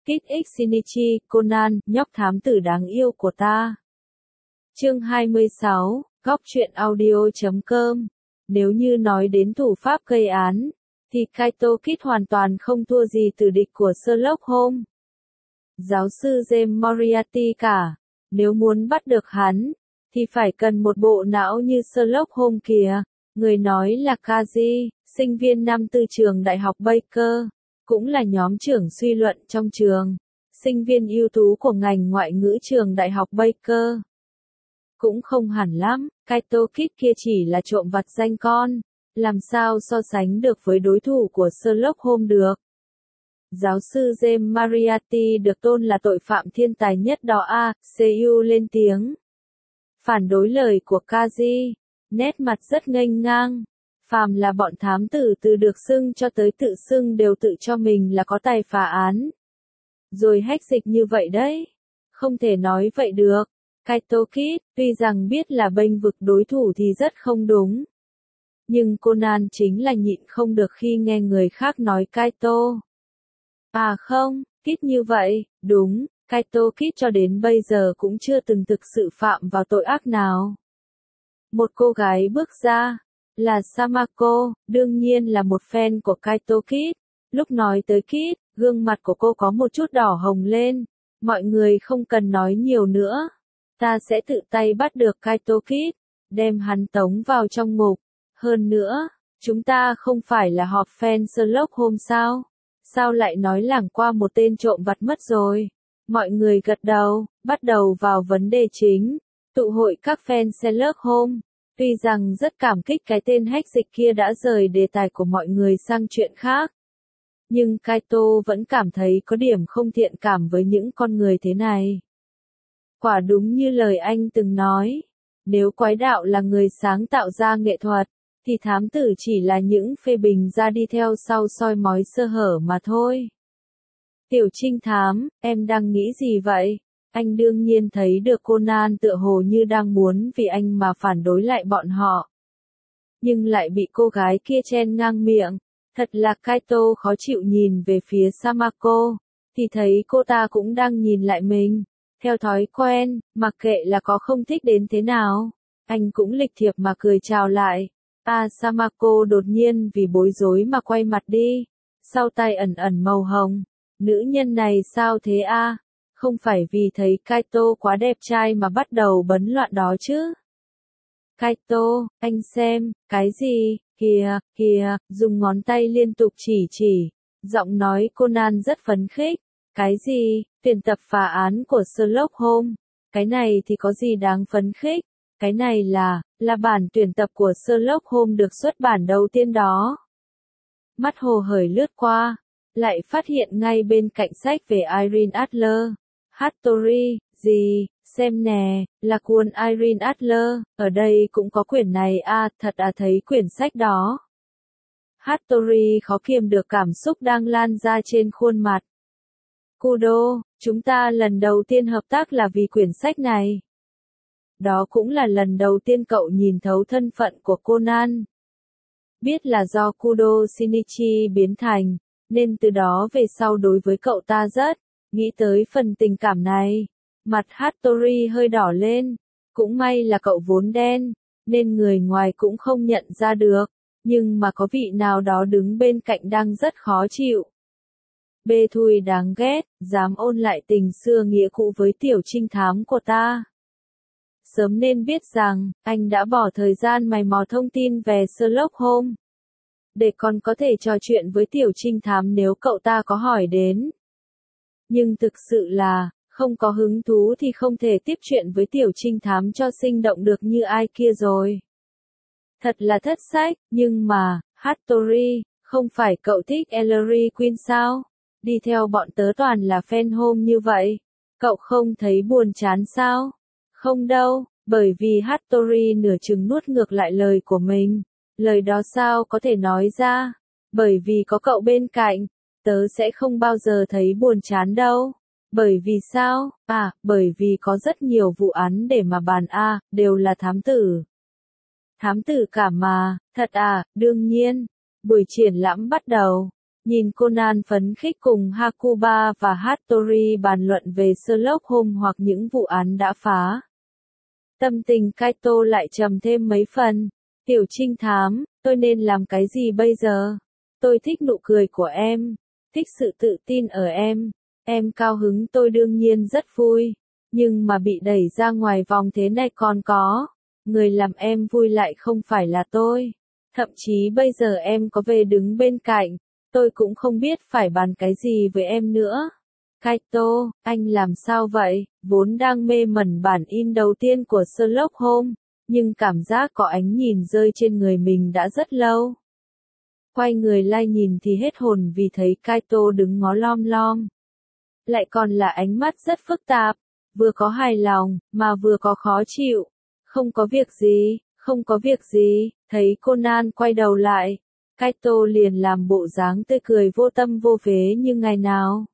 Kit X Shinichi, Conan, nhóc thám tử đáng yêu của ta. Chương 26, góc truyện audio.com. Nếu như nói đến thủ pháp gây án, thì Kaito Kid hoàn toàn không thua gì tử địch của Sherlock Holmes. Giáo sư James Moriarty cả. Nếu muốn bắt được hắn, thì phải cần một bộ não như Sherlock Holmes kìa. Người nói là Kaji, sinh viên năm tư trường Đại học Baker, cũng là nhóm trưởng suy luận trong trường, sinh viên ưu tú của ngành ngoại ngữ trường Đại học Baker. Cũng không hẳn lắm, Kaito Kid kia chỉ là trộm vặt danh con, làm sao so sánh được với đối thủ của Sherlock Holmes được. Giáo sư James Moriarty được tôn là tội phạm thiên tài nhất đó à, Seiyu lên tiếng. Phản đối lời của Kaji, nét mặt rất nghênh ngang. Phàm là bọn thám tử từ được xưng cho tới tự xưng đều tự cho mình là có tài phá án. Rồi hách dịch như vậy đấy. Không thể nói vậy được. Kaito Kid, tuy rằng biết là bênh vực đối thủ thì rất không đúng. Nhưng Conan chính là nhịn không được khi nghe người khác nói Kaito. À không, Kid như vậy, đúng, Kaito Kid cho đến bây giờ cũng chưa từng thực sự phạm vào tội ác nào. Một cô gái bước ra, là Samako, đương nhiên là một fan của Kaito Kid. Lúc nói tới Kid, gương mặt của cô có một chút đỏ hồng lên. Mọi người không cần nói nhiều nữa. Ta sẽ tự tay bắt được Kaito Kid, đem hắn tống vào trong ngục. Hơn nữa, chúng ta không phải là họp fan Sherlock Holmes sao? Sao lại nói lảng qua một tên trộm vặt mất rồi? Mọi người gật đầu, bắt đầu vào vấn đề chính. Tụ hội các fan Sherlock Holmes. Tuy rằng rất cảm kích cái tên hách dịch kia đã rời đề tài của mọi người sang chuyện khác. Nhưng Kaito vẫn cảm thấy có điểm không thiện cảm với những con người thế này. Quả đúng như lời anh từng nói, nếu quái đạo là người sáng tạo ra nghệ thuật, thì thám tử chỉ là những phê bình ra đi theo sau soi mói sơ hở mà thôi. Tiểu trinh thám, em đang nghĩ gì vậy? Anh đương nhiên thấy được Conan tựa hồ như đang muốn vì anh mà phản đối lại bọn họ. Nhưng lại bị cô gái kia chen ngang miệng. Thật là Kaito khó chịu nhìn về phía Samako, thì thấy cô ta cũng đang nhìn lại mình. Theo thói quen, mặc kệ là có không thích đến thế nào, anh cũng lịch thiệp mà cười chào lại. Samako đột nhiên vì bối rối mà quay mặt đi, sau tay ẩn ẩn màu hồng. Nữ nhân này sao thế a? Không phải vì thấy Kaito quá đẹp trai mà bắt đầu bấn loạn đó chứ? Kaito, anh xem, cái gì, kìa, dùng ngón tay liên tục chỉ, giọng nói Conan rất phấn khích. Cái gì, tuyển tập phá án của Sherlock Holmes, cái này thì có gì đáng phấn khích, cái này là bản tuyển tập của Sherlock Holmes được xuất bản đầu tiên đó. Mắt Hồ hởi lướt qua, lại phát hiện ngay bên cạnh sách về Irene Adler. Hattori, gì, xem nè, là cuốn Irene Adler, ở đây cũng có quyển này thật thấy quyển sách đó. Hattori khó kiềm được cảm xúc đang lan ra trên khuôn mặt. Kudo, chúng ta lần đầu tiên hợp tác là vì quyển sách này. Đó cũng là lần đầu tiên cậu nhìn thấu thân phận của Conan. Biết là do Kudo Shinichi biến thành, nên từ đó về sau đối với cậu ta rất nghĩ tới phần tình cảm này. Mặt Hattori hơi đỏ lên. Cũng may là cậu vốn đen, nên người ngoài cũng không nhận ra được. Nhưng mà có vị nào đó đứng bên cạnh đang rất khó chịu. Bê thui đáng ghét, dám ôn lại tình xưa nghĩa cũ với tiểu trinh thám của ta. Sớm nên biết rằng, anh đã bỏ thời gian mày mò thông tin về Sherlock Holmes. Để còn có thể trò chuyện với tiểu trinh thám nếu cậu ta có hỏi đến. Nhưng thực sự là, không có hứng thú thì không thể tiếp chuyện với tiểu trinh thám cho sinh động được như ai kia rồi. Thật là thất sách, nhưng mà, Hattori, không phải cậu thích Ellery Queen sao? Đi theo bọn tớ toàn là fan Holmes như vậy. Cậu không thấy buồn chán sao? Không đâu, bởi vì Hattori nửa chừng nuốt ngược lại lời của mình. Lời đó sao có thể nói ra? Bởi vì có cậu bên cạnh, tớ sẽ không bao giờ thấy buồn chán đâu. Bởi vì sao? Bởi vì có rất nhiều vụ án để mà bàn đều là thám tử. Thám tử cả mà, thật đương nhiên. Buổi triển lãm bắt đầu. Nhìn Conan phấn khích cùng Hakuba và Hattori bàn luận về Sherlock Holmes hoặc những vụ án đã phá. Tâm tình Kaito lại trầm thêm mấy phần. Tiểu trinh thám, tôi nên làm cái gì bây giờ? Tôi thích nụ cười của em, thích sự tự tin ở em cao hứng tôi đương nhiên rất vui, nhưng mà bị đẩy ra ngoài vòng thế này còn có. Người làm em vui lại không phải là tôi. Thậm chí bây giờ em có về đứng bên cạnh, tôi cũng không biết phải bàn cái gì với em nữa. Kaito, anh làm sao vậy? Vốn đang mê mẩn bản in đầu tiên của Sherlock Holmes, nhưng cảm giác có ánh nhìn rơi trên người mình đã rất lâu. Quay người lại nhìn thì hết hồn vì thấy Kaito đứng ngó lom lom. Lại còn là ánh mắt rất phức tạp, vừa có hài lòng, mà vừa có khó chịu. Không có việc gì, không có việc gì, thấy Conan quay đầu lại. Kaito liền làm bộ dáng tươi cười vô tâm vô phế như ngày nào.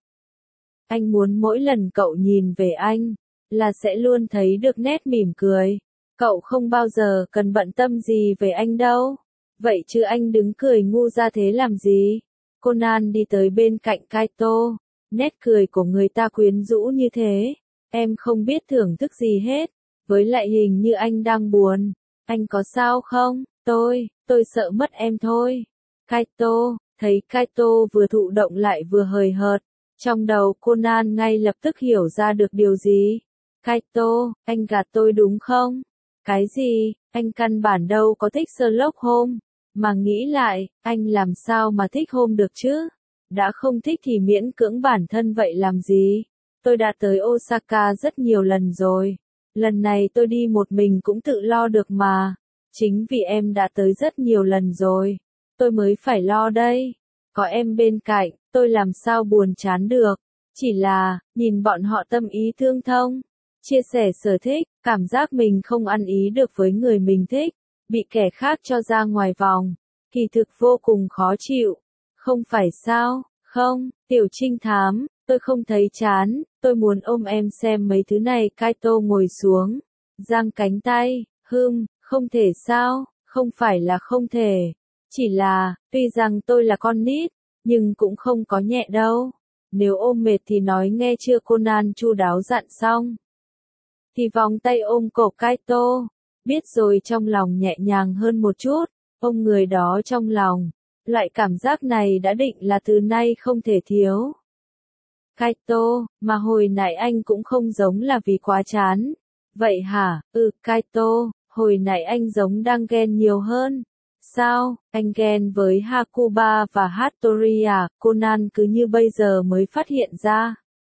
Anh muốn mỗi lần cậu nhìn về anh, là sẽ luôn thấy được nét mỉm cười. Cậu không bao giờ cần bận tâm gì về anh đâu. Vậy chứ anh đứng cười ngu ra thế làm gì? Conan đi tới bên cạnh Kaito. Nét cười của người ta quyến rũ như thế. Em không biết thưởng thức gì hết. Với lại hình như anh đang buồn. Anh có sao không? Tôi sợ mất em thôi. Kaito, thấy Kaito vừa thụ động lại vừa hời hợt. Trong đầu Conan ngay lập tức hiểu ra được điều gì. Kaito, anh gạt tôi đúng không? Cái gì, anh căn bản đâu có thích Sherlock Holmes. Mà nghĩ lại, anh làm sao mà thích Holmes được chứ? Đã không thích thì miễn cưỡng bản thân vậy làm gì? Tôi đã tới Osaka rất nhiều lần rồi. Lần này tôi đi một mình cũng tự lo được mà. Chính vì em đã tới rất nhiều lần rồi. Tôi mới phải lo đây. Có em bên cạnh, tôi làm sao buồn chán được. Chỉ là, nhìn bọn họ tâm ý tương thông. Chia sẻ sở thích, cảm giác mình không ăn ý được với người mình thích. Bị kẻ khác cho ra ngoài vòng. Kỳ thực vô cùng khó chịu. Không phải sao, không, tiểu trinh thám, tôi không thấy chán, tôi muốn ôm em xem mấy thứ này. Kaito ngồi xuống, giang cánh tay, không thể sao, không phải là không thể. Chỉ là, tuy rằng tôi là con nít, nhưng cũng không có nhẹ đâu. Nếu ôm mệt thì nói nghe chưa? Conan chu đáo dặn xong. Thì vòng tay ôm cổ Kaito, biết rồi trong lòng nhẹ nhàng hơn một chút, ôm người đó trong lòng. Loại cảm giác này đã định là từ nay không thể thiếu. Kaito, mà hồi nãy anh cũng không giống là vì quá chán. Vậy hả? Kaito, hồi nãy anh giống đang ghen nhiều hơn. Sao, anh ghen với Hakuba và Hattori à? Conan cứ như bây giờ mới phát hiện ra.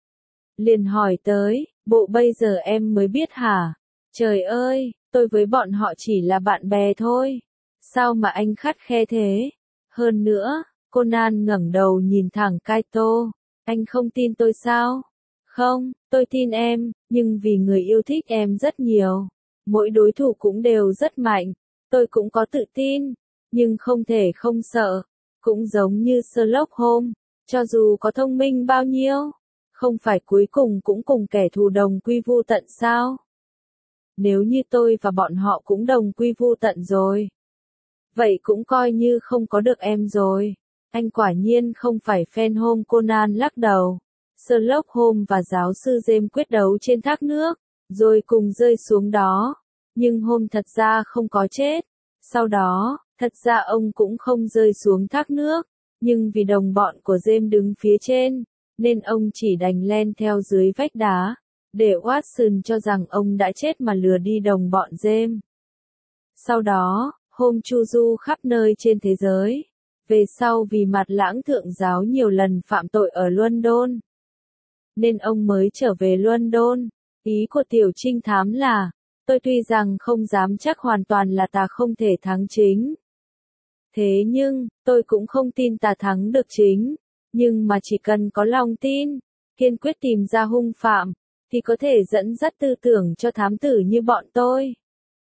Liền hỏi tới, bộ bây giờ em mới biết hả? Trời ơi, tôi với bọn họ chỉ là bạn bè thôi. Sao mà anh khắt khe thế? Hơn nữa, Conan ngẩng đầu nhìn thẳng Kaito. Anh không tin tôi sao? Không, tôi tin em, nhưng vì người yêu thích em rất nhiều. Mỗi đối thủ cũng đều rất mạnh. Tôi cũng có tự tin, nhưng không thể không sợ. Cũng giống như Sherlock Holmes, cho dù có thông minh bao nhiêu, không phải cuối cùng cũng cùng kẻ thù đồng quy vu tận sao? Nếu như tôi và bọn họ cũng đồng quy vu tận rồi, vậy cũng coi như không có được em rồi. Anh quả nhiên không phải fan Holmes. Conan lắc đầu. Sherlock Holmes và giáo sư James quyết đấu trên thác nước, rồi cùng rơi xuống đó. Nhưng Holmes thật ra không có chết. Sau đó, thật ra ông cũng không rơi xuống thác nước, nhưng vì đồng bọn của James đứng phía trên, nên ông chỉ đành len theo dưới vách đá, để Watson cho rằng ông đã chết mà lừa đi đồng bọn James. Sau đó, Holmes chu du khắp nơi trên thế giới. Về sau vì Mạt Lãng thượng giáo nhiều lần phạm tội ở London, nên ông mới trở về London. Ý của tiểu trinh thám là, tôi tuy rằng không dám chắc hoàn toàn là ta không thể thắng chính. Thế nhưng, tôi cũng không tin ta thắng được chính. Nhưng mà chỉ cần có lòng tin, kiên quyết tìm ra hung phạm, thì có thể dẫn dắt tư tưởng cho thám tử như bọn tôi.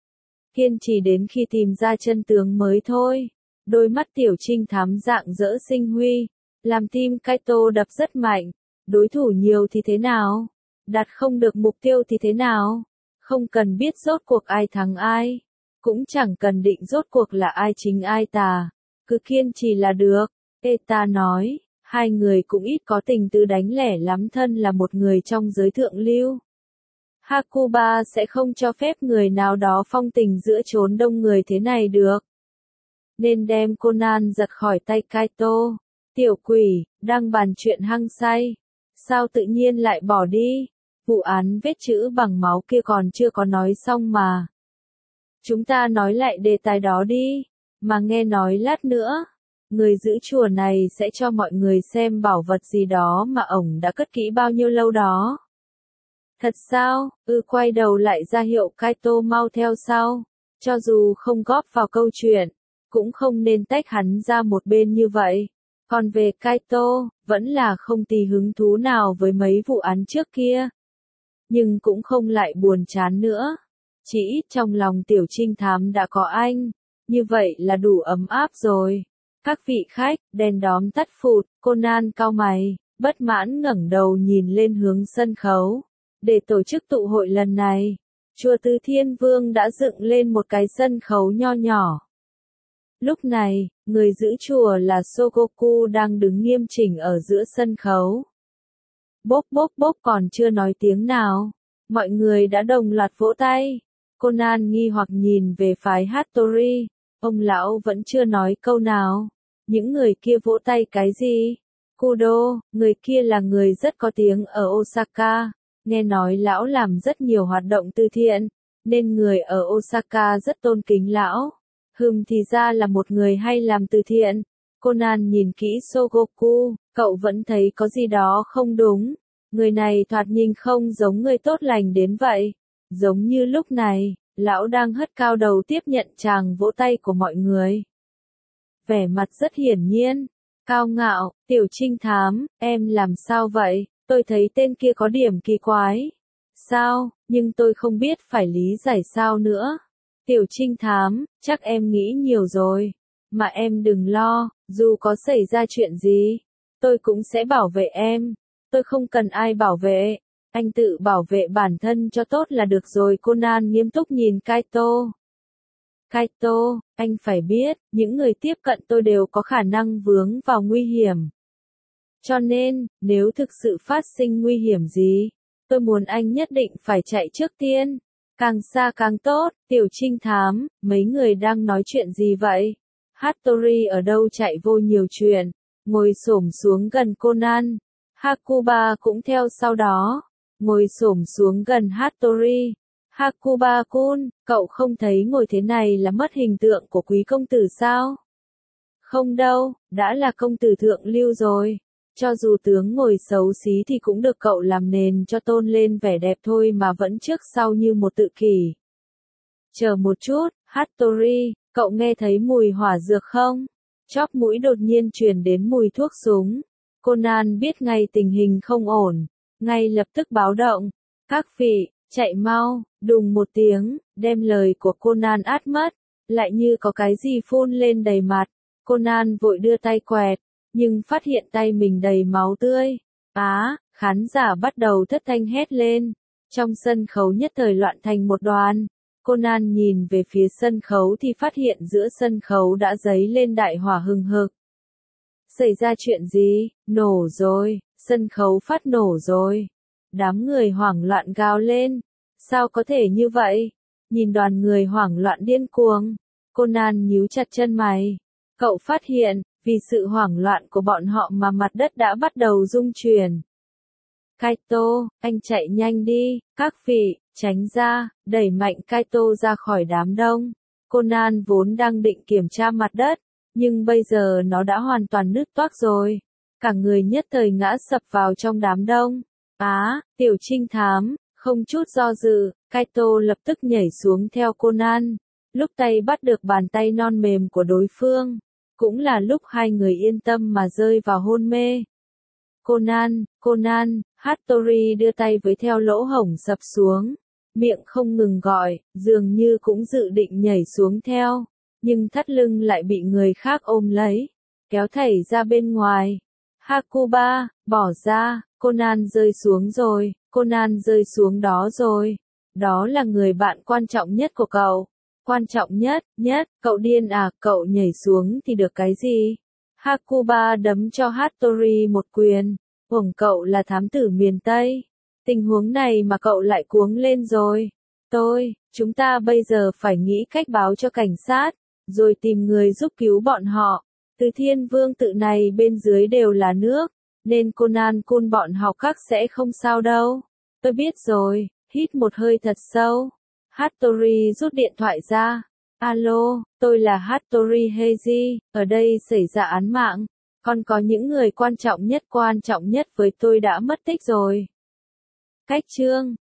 Kiên trì đến khi tìm ra chân tướng mới thôi. Đôi mắt tiểu trinh thám rạng rỡ sinh huy, làm tim Kaito đập rất mạnh. Đối thủ nhiều thì thế nào? Đạt không được mục tiêu thì thế nào? Không cần biết rốt cuộc ai thắng ai, cũng chẳng cần định rốt cuộc là ai chính ai tà. Cứ kiên trì là được. Ta nói, hai người cũng ít có tình tứ đánh lẻ lắm, thân là một người trong giới thượng lưu. Hakuba sẽ không cho phép người nào đó phong tình giữa chốn đông người thế này được. Nên đem Conan giật khỏi tay Kaito. Tiểu quỷ, đang bàn chuyện hăng say. Sao tự nhiên lại bỏ đi? Vụ án vết chữ bằng máu kia còn chưa có nói xong mà. Chúng ta nói lại đề tài đó đi. Mà nghe nói lát nữa, người giữ chùa này sẽ cho mọi người xem bảo vật gì đó mà ổng đã cất kỹ bao nhiêu lâu đó. Thật sao? Quay đầu lại ra hiệu Kaito mau theo sau. Cho dù không góp vào câu chuyện, cũng không nên tách hắn ra một bên như vậy. Còn về Kaito, vẫn là không tì hứng thú nào với mấy vụ án trước kia. Nhưng cũng không lại buồn chán nữa. Chỉ ít trong lòng tiểu trinh thám đã có anh. Như vậy là đủ ấm áp rồi. Các vị khách, đèn đóm tắt phụt, Conan cau mày, bất mãn ngẩng đầu nhìn lên hướng sân khấu. Để tổ chức tụ hội lần này, chùa Từ Thiên Vương đã dựng lên một cái sân khấu nho nhỏ. Lúc này, người giữ chùa là Sogoku đang đứng nghiêm chỉnh ở giữa sân khấu. Bốp bốp bốp, còn chưa nói tiếng nào, mọi người đã đồng loạt vỗ tay. Conan nghi hoặc nhìn về phái Hattori, ông lão vẫn chưa nói câu nào. Những người kia vỗ tay cái gì? Kudo, người kia là người rất có tiếng ở Osaka, nghe nói lão làm rất nhiều hoạt động từ thiện, nên người ở Osaka rất tôn kính lão. Thì ra là một người hay làm từ thiện. Conan nhìn kỹ Sogoku, cậu vẫn thấy có gì đó không đúng. Người này thoạt nhìn không giống người tốt lành đến vậy. Giống như lúc này, lão đang hất cao đầu tiếp nhận tràng vỗ tay của mọi người. Vẻ mặt rất hiển nhiên, cao ngạo. Tiểu trinh thám, em làm sao vậy? Tôi thấy tên kia có điểm kỳ quái. Sao, nhưng tôi không biết phải lý giải sao nữa. Tiểu trinh thám, chắc em nghĩ nhiều rồi. Mà em đừng lo, dù có xảy ra chuyện gì, tôi cũng sẽ bảo vệ em. Tôi không cần ai bảo vệ. Anh tự bảo vệ bản thân cho tốt là được rồi. Conan nghiêm túc nhìn Kaito. Kaito, anh phải biết, những người tiếp cận tôi đều có khả năng vướng vào nguy hiểm. Cho nên, nếu thực sự phát sinh nguy hiểm gì, tôi muốn anh nhất định phải chạy trước tiên. Càng xa càng tốt. Tiểu trinh thám, mấy người đang nói chuyện gì vậy? Hattori ở đâu chạy vô nhiều chuyện, ngồi xổm xuống gần Conan. Hakuba cũng theo sau đó, ngồi xổm xuống gần Hattori. Hakuba-kun, cậu không thấy ngồi thế này là mất hình tượng của quý công tử sao? Không đâu, đã là công tử thượng lưu rồi. Cho dù tướng ngồi xấu xí thì cũng được cậu làm nền cho tôn lên vẻ đẹp thôi mà vẫn trước sau như một tự kỷ. Chờ một chút, Hattori, cậu nghe thấy mùi hỏa dược không? Chóp mũi đột nhiên truyền đến mùi thuốc súng. Conan biết ngay tình hình không ổn, ngay lập tức báo động. Các vị, chạy mau, đùng một tiếng, đem lời của Conan át mất, lại như có cái gì phun lên đầy mặt. Conan vội đưa tay quẹt, nhưng phát hiện tay mình đầy máu tươi. Khán giả bắt đầu thất thanh hét lên. Trong sân khấu nhất thời loạn thành một đoàn. Conan nhìn về phía sân khấu thì phát hiện giữa sân khấu đã dấy lên đại hỏa hừng hực. Xảy ra chuyện gì? Nổ rồi, sân khấu phát nổ rồi. Đám người hoảng loạn gào lên. Sao có thể như vậy? Nhìn đoàn người hoảng loạn điên cuồng, Conan nhíu chặt chân mày. Cậu phát hiện, vì sự hoảng loạn của bọn họ mà mặt đất đã bắt đầu rung chuyển. Kaito, anh chạy nhanh đi, các vị, tránh ra, đẩy mạnh Kaito ra khỏi đám đông. Conan vốn đang định kiểm tra mặt đất, nhưng bây giờ nó đã hoàn toàn nứt toác rồi. Cả người nhất thời ngã sập vào trong đám đông. Tiểu trinh thám, không chút do dự, Kaito lập tức nhảy xuống theo Conan. Lúc tay bắt được bàn tay non mềm của đối phương, cũng là lúc hai người yên tâm mà rơi vào hôn mê. Conan, Hattori đưa tay với theo lỗ hổng sập xuống, miệng không ngừng gọi, dường như cũng dự định nhảy xuống theo, nhưng thắt lưng lại bị người khác ôm lấy, kéo thảy ra bên ngoài. Hakuba, bỏ ra, Conan rơi xuống rồi, Conan rơi xuống đó rồi. Đó là người bạn quan trọng nhất của cậu. Quan trọng nhất, cậu điên à, cậu nhảy xuống thì được cái gì? Hakuba đấm cho Hattori một quyền. Uổng cậu là thám tử miền Tây. Tình huống này mà cậu lại cuống lên rồi. Chúng ta bây giờ phải nghĩ cách báo cho cảnh sát, rồi tìm người giúp cứu bọn họ. Từ Thiên Vương tự này bên dưới đều là nước, nên Conan bọn họ các sẽ không sao đâu. Tôi biết rồi, hít một hơi thật sâu. Hattori rút điện thoại ra. Alo, tôi là Hattori Heiji, ở đây xảy ra án mạng. Còn có những người quan trọng nhất với tôi đã mất tích rồi. Cách chương